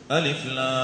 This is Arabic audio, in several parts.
ألف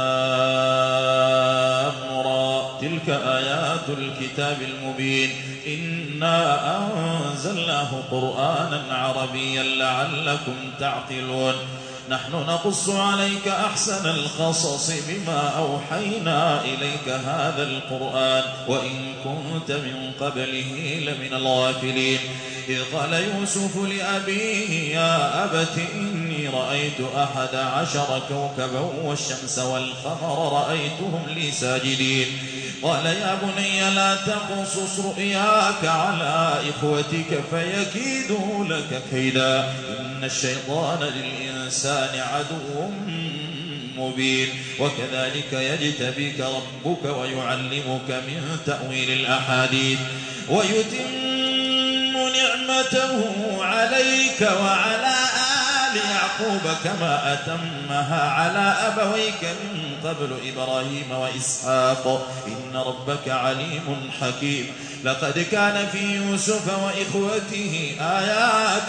لام را تلك آيات الكتاب المبين إنا أنزلناه قرآنا عربيا لعلكم تعقلون نحن نقص عليك أحسن القصص بما أوحينا إليك هذا القرآن وإن كنت من قبله لمن الغافلين إذ قال يوسف لأبيه يا أبت إني رأيت 11 كوكبا والشمس والقمر رأيتهم لي ساجدين قال يا بني لا تقصص رؤياك على إخوتك فيكيدوا لك كيدا إن الشيطان للإنسان عدو مبين وكذلك يجتبيك ربك ويعلمك من تأويل الأحاديث ويتم نعمته عليك وعلى آل يعقوب كما أتمها على أبويك من قبل إبراهيم وإسحاق إن ربك عليم حكيم لقد كان في يوسف وإخوته آيات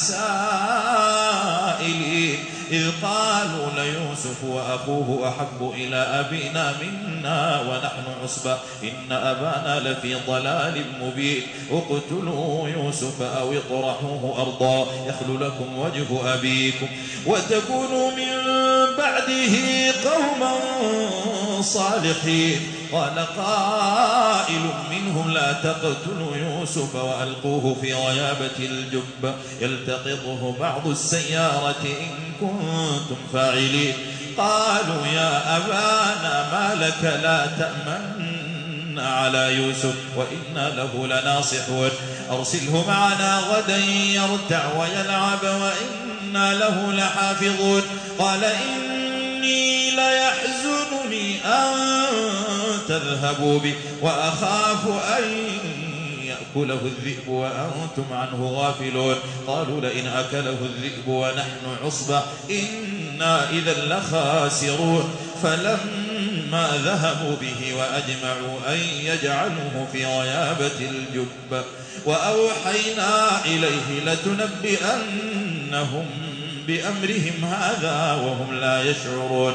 للسائلين إذ قالوا ليوسف وأخوه أحب إلى أبينا منا ونحن عصبة إن أبانا لفي ضلال مبين اقتلوا يوسف أو اطرحوه أرضا يخل لكم وجه أبيكم وتكونوا من بعده قوما صالحين قال قائل منهم لا تقتلوا يوسف وألقوه في غيابة الجب يلتقطه بعض السيارة إن كنتم فاعلين قالوا يا أبانا ما لك لا تأمن على يوسف وإنا له لناصحون أرسله معنا غدا يرتع ويلعب وإنا له لحافظون قال إني ليحزنني أن تذهبوا به وأخاف أن يأكله الذئب وأنتم عنه غافلون قالوا لئن أكله الذئب ونحن عصبة إنا إذا لخاسرون فلما ذهبوا به وأجمعوا أن يجعلوه في غيابة الجب وأوحينا إليه لتنبئنهم بأمرهم هذا وهم لا يشعرون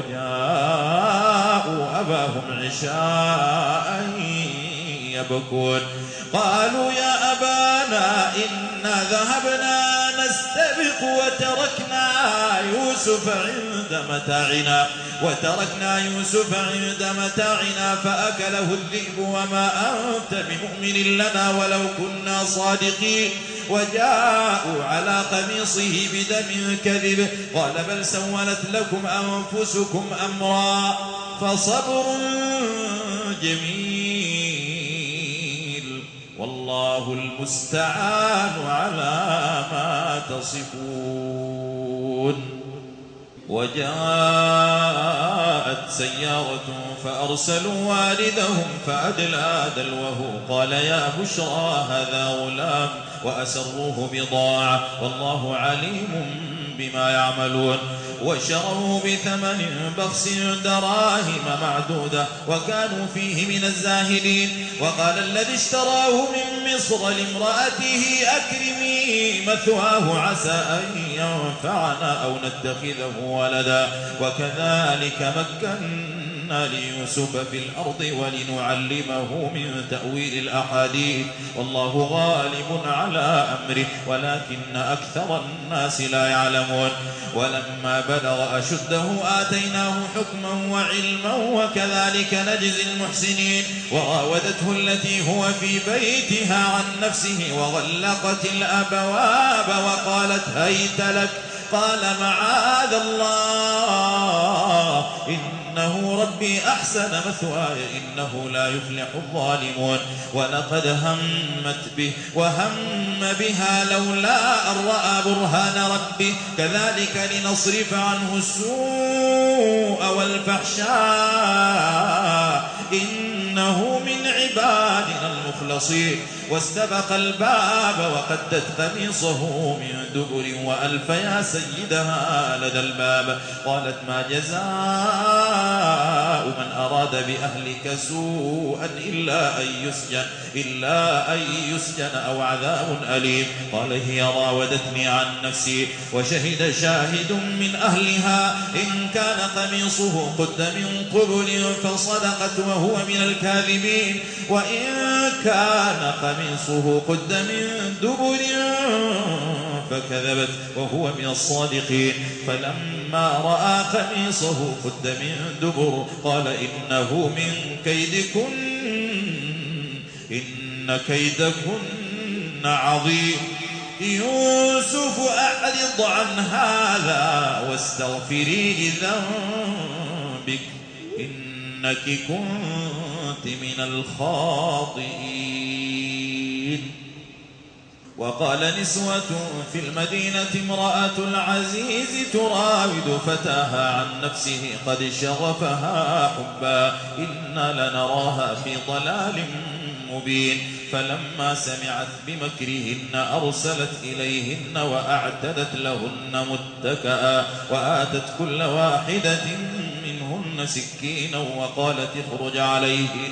وجاءوا أباهم عشاء يبكون قالوا يا أبانا إنا ذهبنا نستبق وتركنا يوسف عند متاعنا فأكله الذئب وما أنت بمؤمن لنا ولو كنا صادقين وجاءوا على قميصه بدم كذب قال بل سولت لكم أنفسكم أمرا فصبر جميل والله المستعان على ما تصفون وجاءت سيارة فأرسلوا والدهم فأدلى دلوه قال يا بشرى هذا غلام وأسروه بضاعة والله عليم بما يعملون وشروه بثمن بخس دراهم معدودة وكانوا فيه من الزاهدين وقال الذي اشتراه من مصر لامرأته أكرمي مثواه عسى أن ينفعنا أو نتخذه ولدا وكذلك مكنا ليوسف في الأرض ولنعلمه من تأويل الأحاديث والله غالب على أمره ولكن أكثر الناس لا يعلمون ولما بلغ أشده آتيناه حكما وعلما وكذلك نجزي المحسنين وراودته التي هو في بيتها عن نفسه وغلقت الأبواب وقالت هيت لك قال معاذ الله إنه ربي أحسن مثواي إنه لا يفلح الظالمون ولقد همت به وهم بها لولا أن رأى برهان ربه كذلك لنصرف عنه السوء والفحشاء إنه من عبادنا المخلصين واستبق الباب وقدت قميصه من دبر وألف يا سيدها لدى الباب. قالت: ما جزاء من أراد بأهلك سوءا إلا أن يسجن أو عذاب أليم. قال: هي راودتني عن نفسي وشهد شاهد من أهلها إن كان قميصه قد من قبل فصدقت وهو من الكاذبين، وإن كان قميصه قد من دبر فكذبت وهو من الصادقين. فلما رأى قميصه قد من دبر قال: إنه من كيدكن إن كيدكن عظيم. يوسف أعرض عن هذا واستغفري لذنبك إنك كنت من الخاطئين. وقال نسوة في المدينة: امرأة العزيز تراود فتاها عن نفسه قد شغفها حبا إنا لنراها في ضلال مبين. فلما سمعت بمكرهن أرسلت إليهن وأعتدت لهن متكئا وآتت كل واحدة منهن سكينا وقالت: اخرج عليهن.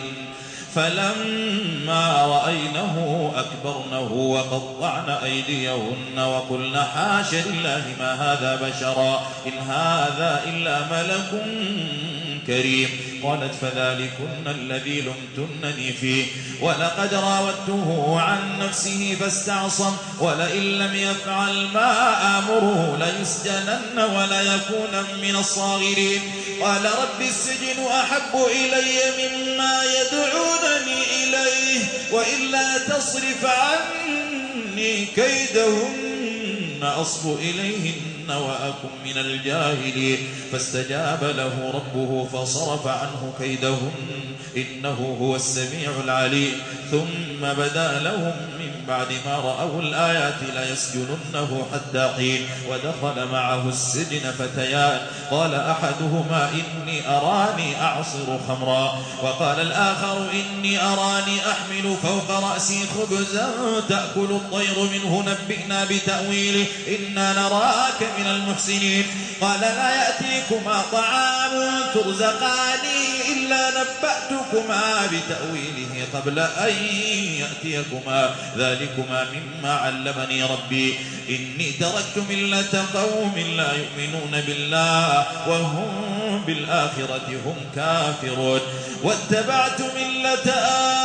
فلما رأينه أكبرنه وقطعن أيديهن وقلن: حاش لله ما هذا بشرا إن هذا إلا ملك كريم. قالت: فذلكن الذي لمتنني فيه ولقد راودته عن نفسه فاستعصم ولئن لم يفعل ما آمره ليسجنن وليكون من الصاغرين. قال: رب السجن أحب إلي مما يدعونني إليه وإلا تصرف عني كيدهن أصب إليهن وأكن من الجاهلين. فاستجاب له ربه فصرف عنه كيدهن إنه هو السميع العليم. ثم بدا لهم من بعد ما رأوا الآيات ليسجننه حتى حين. ودخل معه السجن فتيان قال أحدهما: إني أراني أعصر خمرا وقال الآخر: إني أراني أحمل فوق رأسي خبزا تأكل الطير منه نبئنا بتأويله إنا نراك من المحسنين. قال: لا يأتيكما طعام ترزقاني إلا نبأتكما بتأويله قبل أن يأتيكما ذلكما مما علمني ربي إني تركت ملة قوم لا يؤمنون بالله وهم بالآخرة هم كافرون واتبعت ملة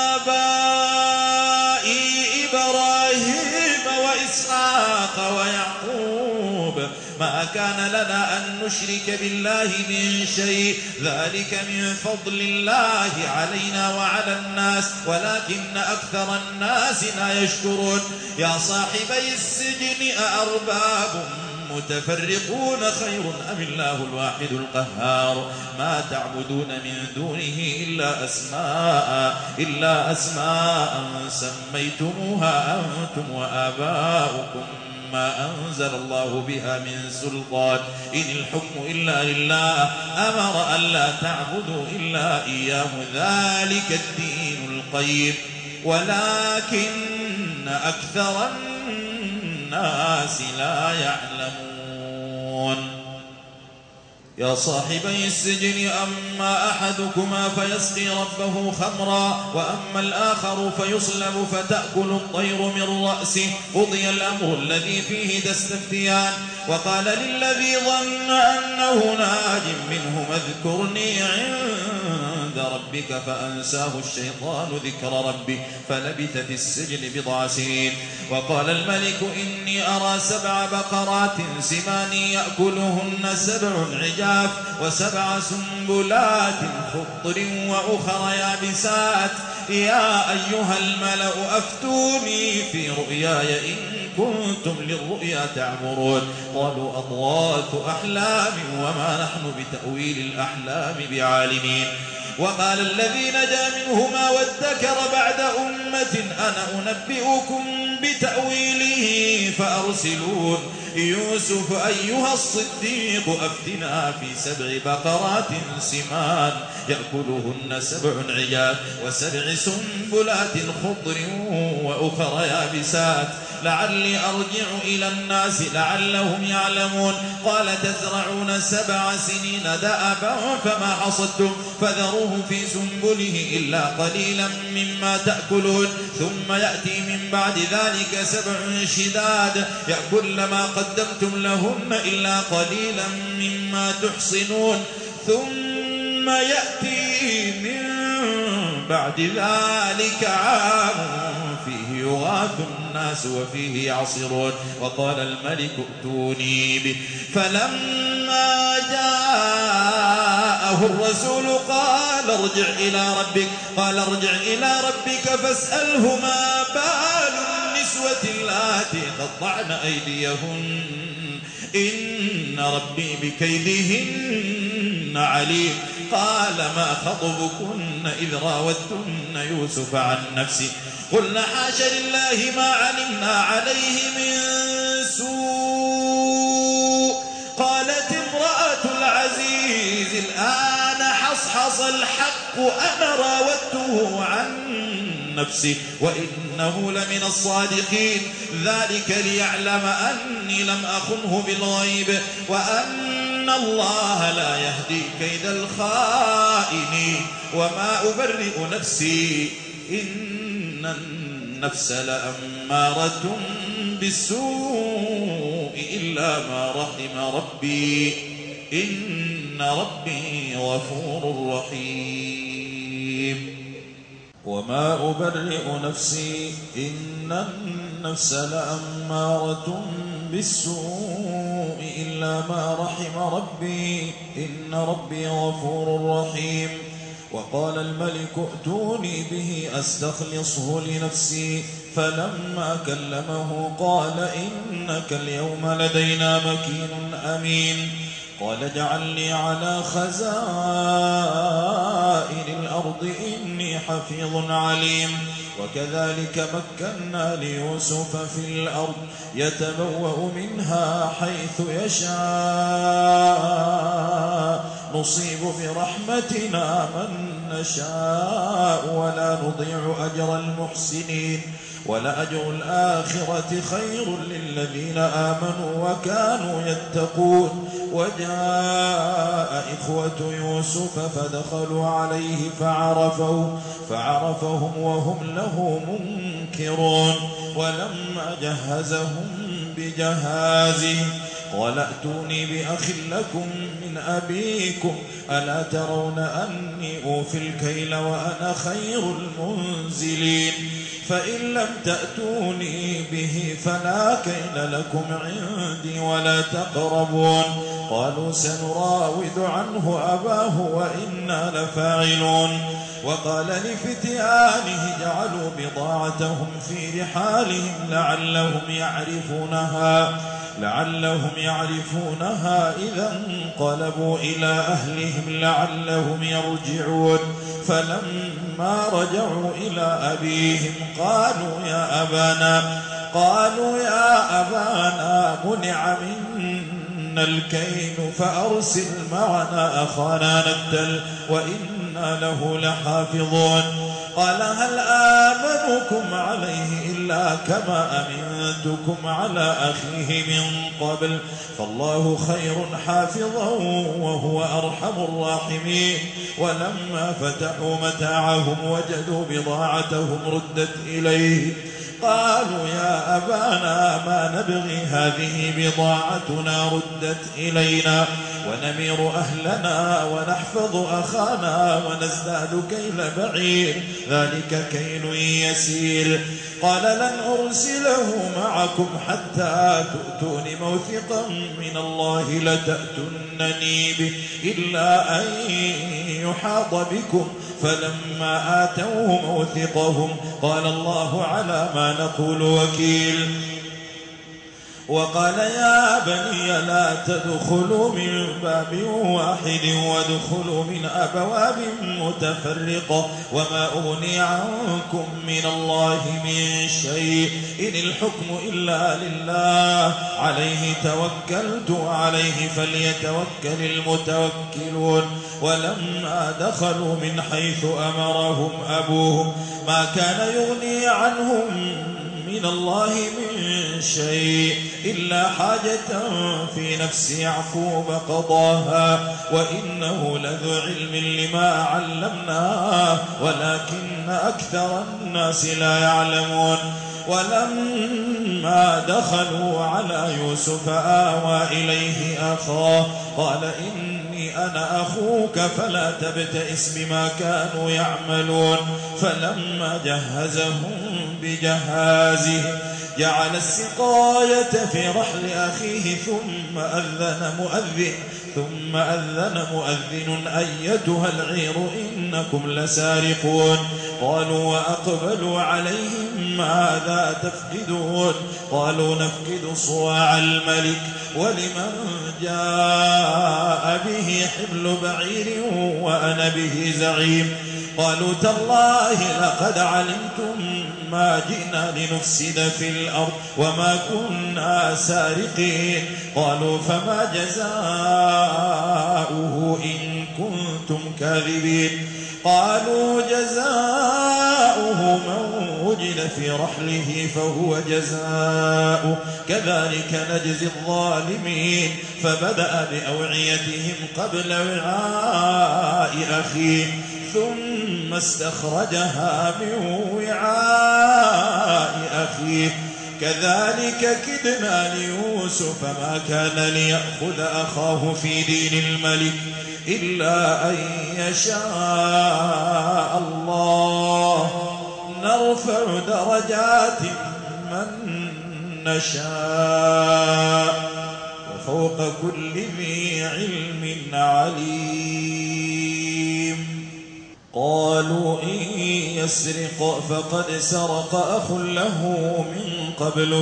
آبائي إبراهيم وإسحاق ويعقوب ما كان لنا أن نشرك بالله من شيء ذلك من فضل الله علينا وعلى الناس ولكن أكثر الناس لا يشكرون. يا صاحبي السجن أأرباب متفرقون خير أم الله الواحد القهار ما تعبدون من دونه إلا أسماء سميتموها أنتم وآباؤكم ما أنزل الله بها من سلطان إن الحكم إلا لله أمر أن لا تعبدوا إلا إياه ذلك الدين القيم ولكن أكثر الناس لا يعلمون. يا صاحبي السجن أما أحدكما فيسقي ربه خمرا وأما الآخر فيصلب فتأكل الطير من رأسه قضي الأمر الذي فيه تستفتيان. وقال للذي ظن أنه ناج منه اذكرني عند ربك فأنساه الشيطان ذكر ربه فلبث في السجن بضع سنين. وقال الملك إني أرى 7 بقرات سمان يأكلهن 7 عجاف و7 سنبلات خضر وأخر يابسات يا أيها الملأ أفتوني في رؤياي إن كنتم للرؤيا تعبرون. قالوا أضغاث أحلام وما نحن بتأويل الأحلام بعالمين. وقال الذي نجا منهما وادكر بعد أمة أنا أنبئكم بتأويله فأرسلون يوسف أيها الصديق أفتنا في 7 بقرات سمان يأكلهن 7 عجاف و7 سنبلات خضر وأخر يابسات لعلي أرجع إلى الناس لعلهم يعلمون قال تزرعون 7 سنين دأبا فما حصدتم فذروه في سنبله إلا قليلا مما تأكلون ثم يأتي من بعد ذلك 7 شداد يأكل ما قدمتم لهن إلا قليلا مما تحصنون ثم يأتي من بعد ذلك عام فيه يغاث الناس وفيه يعصرون وقال الملك ائتوني به فلما جاءه الرسول قال ارجع إلى ربك فاسأله ما بال النسوة اللاتي قطعن أيديهن إن ربي بكيدهن عليم قال ما خطبكن إذ راوتن يوسف عن نفسه قلنا حاش لله ما علمنا عليه من سوء قالت امرأة العزيز الآن حصحص الحق أنا راودته عن نفسه وإنه لمن الصادقين ذلك ليعلم أني لم أخنه بالغيب وأن الله لا يهدي كيد الخائنين وما أبرئ نفسي إن النفس لأمارة بالسوء إلا ما رحم ربي إن ربي غفور رحيم وما أبرئ نفسي إن النفس لأمارة بالسوء إلا ما رحم ربي إن ربي غفور رحيم وقال الملك ائتوني به أستخلصه لنفسي فلما كلمه قال إنك اليوم لدينا مكين أمين قال اجعلني على خزائن الأرض إني حفيظ عليم وكذلك مكنا ليوسف في الأرض يتبوأ منها حيث يشاء نصيب برحمتنا من نشاء ولا نضيع أجر المحسنين ولأجر الآخرة خير للذين آمنوا وكانوا يتقون وجاء إخوة يوسف فدخلوا عليه فعرفهم وهم له منكرون ولما جهزهم بجهازهم قال ائتوني بأخ لكم من أبيكم ألا ترون أني أوفي الكيل وأنا خير المنزلين فإن لم تأتوني به فلا كيل لكم عندي ولا تقربون قالوا سنراود عنه أباه وإنا لفاعلون وقال لفتيانه جعلوا بضاعتهم في رحالهم لعلهم يعرفونها إذا انقلبوا إلى أهلهم لعلهم يرجعون فلما رجعوا إلى أبيهم قالوا يا أبانا منع منا الكيل فأرسل معنا أخانا نبتل وإنا له لحافظون قال هل آمنكم عليه إلا كما أمنتكم على أخيه من قبل فالله خير حافظا وهو أرحم الراحمين ولما فتحوا متاعهم وجدوا بضاعتهم ردت إليه قالوا يا أبانا ما نبغي هذه بضاعتنا ردت إلينا ونمير أهلنا ونحفظ أخانا ونزداد كيل بعير ذلك كيل يسير قال لن أرسله معكم حتى تؤتون موثقا من الله لتأتونني به إلا أن يحاط بكم فلما آتوه موثقهم قال الله على ما نقول وكيل وقال يا بني لا تدخلوا من باب واحد وادخلوا من أبواب متفرقة وما أغني عنكم من الله من شيء إن الحكم إلا لله عليه توكلت وعليه فليتوكل المتوكلون. ولما دخلوا من حيث أمرهم أبوهم ما كان يغني عنهم من الله من شيء إلا حاجة في نفس يعقوب قضاها وإنه لذو علم لما علمناه ولكن أكثر الناس لا يعلمون. ولما دخلوا على يوسف آوى إليه أخاه قال إني أنا أخوك فلا تبتئس بما كانوا يعملون. فلما جهزهم بجهازه جعل السقاية في رحل أخيه ثم أذن مؤذن أيتها العير إنكم لسارقون. قالوا وأقبلوا عليهم ماذا تفقدون قالوا نفقد صواع الملك ولمن جاء به حمل بعير وأنا به زعيم. قالوا تالله لقد علمتم ما جئنا لنفسد في الأرض وما كنا سارقين. قالوا فما جزاؤه إن كنتم كاذبين. قالوا جزاؤه من وجد في رحله فهو جزاؤه كذلك نجزي الظالمين. فبدأ بأوعيتهم قبل وعاء أخيه ثم استخرجها من وعاء أخيه كذلك كدنا ليوسف ما كان ليأخذ أخاه في دين الملك إلا أن يشاء الله نرفع درجات من نشاء وفوق كل ذي علم عليم. قالوا إن يسرق فقد سرق أخ له من قبل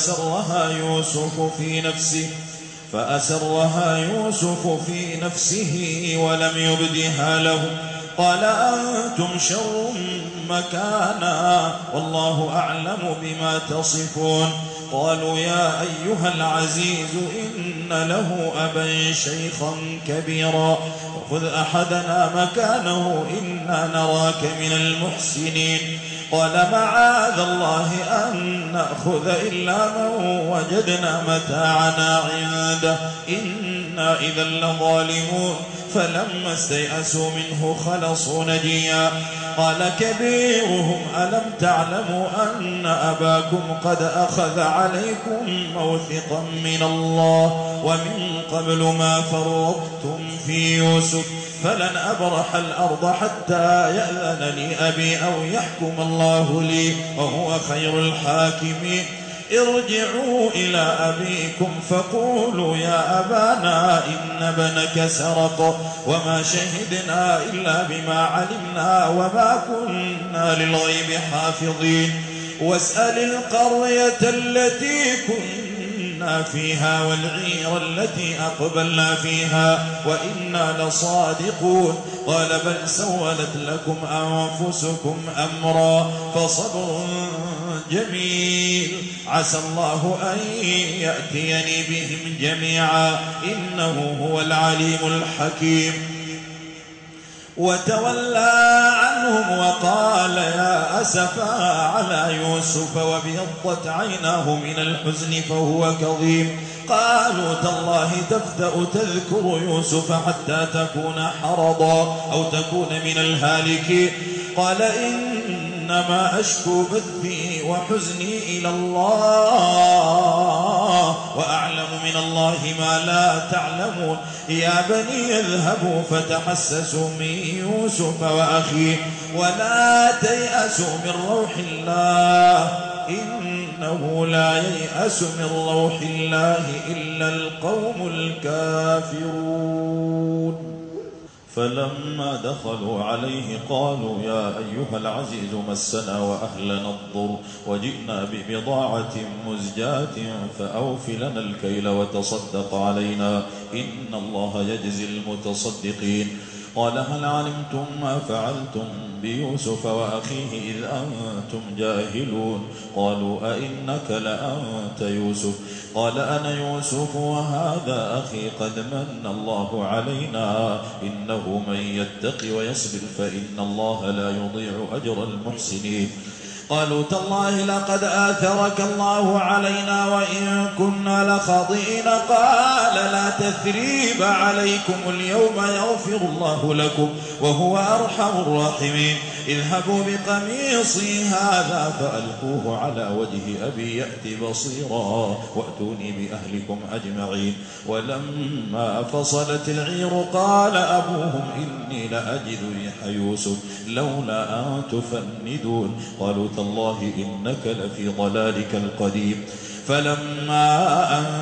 فأسرها يوسف في نفسه ولم يبدها لهم. قال أنتم شر مكانا والله أعلم بما تصفون. قالوا يا أيها العزيز إن له أبا شيخا كبيرا وخذ أحدنا مكانه إنا نراك من المحسنين. قال معاذ الله أن نأخذ إلا من وجدنا متاعنا عنده إنا إذا لظالمون. فلما استيأسوا منه خلصوا نجيا. قال كبيرهم ألم تعلموا أن أباكم قد أخذ عليكم موثقا من الله ومن قبل ما فرطتم في يوسف فلن أبرح الأرض حتى يأذن لي أبي أو يحكم الله لي وهو خير الحاكمين. ارجعوا إلى أبيكم فقولوا يا أبانا إن ابنك سرق وما شهدنا إلا بما علمنا وما كنا للغيب حافظين. واسأل القرية التي كنا فيها والعير التي أقبلنا فيها وإنا لصادقون. قال بل سولت لكم أنفسكم أمرا فصبر جميل عسى الله أن يأتيني بهم جميعا إنه هو العليم الحكيم. وتولى عنهم وقال يا أسفا على يوسف وابيضت عيناه من الحزن فهو كظيم. قالوا تالله تفتأ تذكر يوسف حتى تكون حرضا أو تكون من الهالكين. قال إنما أشكو بثي وحزني إلى الله وأعلم من الله ما لا تعلمون. يا بني اذهبوا فتحسسوا من يوسف وأخيه ولا تيأسوا من روح الله إنه لا ييأس من روح الله إلا القوم الكافرون. فلما دخلوا عليه قالوا يا أيها العزيز مسنا وأهلنا الضر وجئنا ببضاعة مزجاة فأوف لنا الكيل وتصدق علينا إن الله يجزي المتصدقين. قال هل علمتم ما فعلتم بيوسف وأخيه إذ أنتم جاهلون؟ قالوا أئنك لأنت يوسف؟ قال أنا يوسف وهذا أخي قد من الله علينا إنه من يتق ويصبر فإن الله لا يضيع أجر المحسنين. قالوا تالله لقد آثرك الله علينا وإن كنا لخاطئين. قال لا تثريب عليكم اليوم يغفر الله لكم وهو أرحم الراحمين. اذهبوا بقميصي هذا فألقوه على وجه أبي يأت بصيرا وأتوني بأهلكم أجمعين. ولما فصلت العير قال أبوهم إني لأجد ريح يوسف لولا أن تفندون. قالوا تالله إنك لفي ضلالك القديم. فلما أن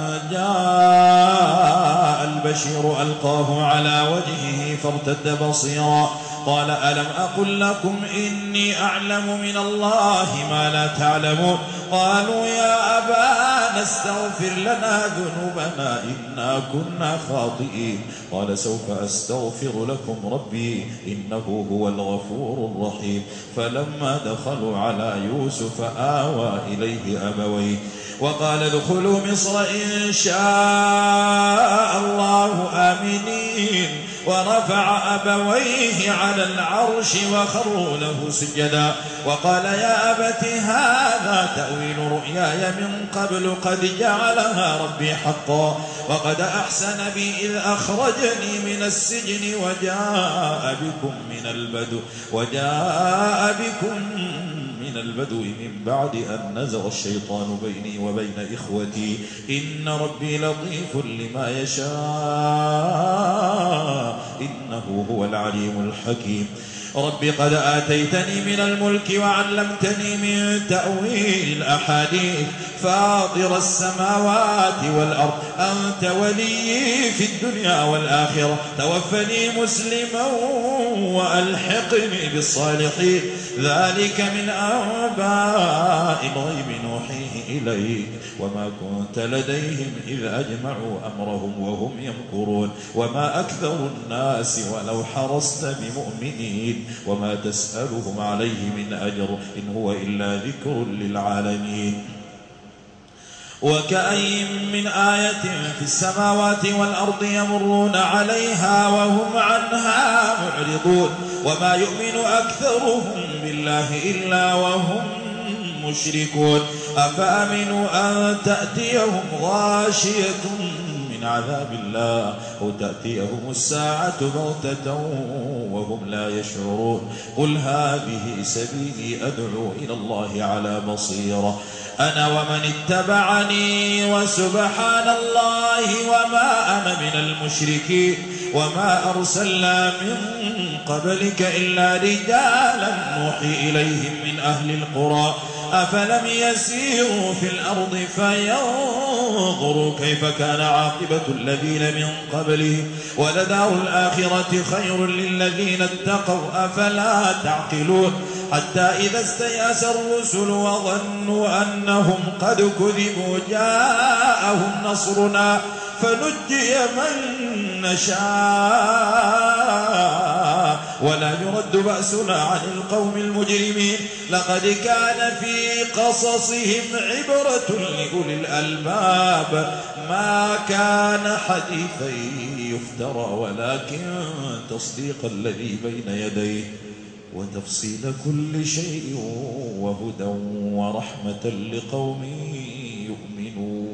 جاء البشير ألقاه على وجهه فارتد بصيرا قال ألم أقل لكم إني أعلم من الله ما لا تعلمون؟ قالوا يا أبانا استغفر لنا ذنوبنا إنا كنا خاطئين. قال سوف أستغفر لكم ربي إنه هو الغفور الرحيم. فلما دخلوا على يوسف آوى إليه أبويه وقال ادخلوا مصر إن شاء الله آمنين. ورفع أبويه على العرش وخروا له سجدا وقال يا أبت هذا تأويل رؤياي من قبل قد جعلها ربي حقا وقد أحسن بي إذ أخرجني من السجن وجاء بكم من البدو من بعد أن نزغ الشيطان بيني وبين إخوتي إن ربي لطيف لما يشاء إنه هو العليم الحكيم. رب قد آتيتني من الملك وعلمتني من تأويل الأحاديث فاطر السماوات والأرض أنت ولي في الدنيا والآخرة توفني مسلما وألحقني بالصالحين. ذلك من أنباء الغيب نوحيه إليك وما كنت لديهم إذ أجمعوا أمرهم وهم يمكرون وما أكثر الناس ولو حرصت بمؤمنين وما تسألهم عليه من أجر إن هو إلا ذكر للعالمين. وكأين من آية في السماوات والأرض يمرون عليها وهم عنها معرضون وما يؤمن أكثرهم بالله إلا وهم مشركون. أفأمنوا أن تأتيهم غاشية من عذاب الله أو تأتيهم الساعة بغتة وهم لا يشعرون. قل هذه سبيلي أدعو إلى الله على بصيرة أنا ومن اتبعني وسبحان الله وما أنا من المشركين. وما أرسلنا من قبلك إلا رجالا نوحي إليهم من أهل القرى أفلم يسيروا في الأرض فينظروا كيف كان عاقبة الذين من قبلهم ولدار الآخرة خير للذين اتقوا أفلا تعقلون. حتى إذا استيأس الرسل وظنوا أنهم قد كذبوا جاءهم نصرنا فنجي من نشاء ولا يرد بأسنا عن القوم المجرمين. لقد كان في قصصهم عبرة لأولي الألباب ما كان حديثا يفترى ولكن تصديق الذي بين يديه وتفصيل كل شيء وهدى ورحمة لقوم يؤمنون.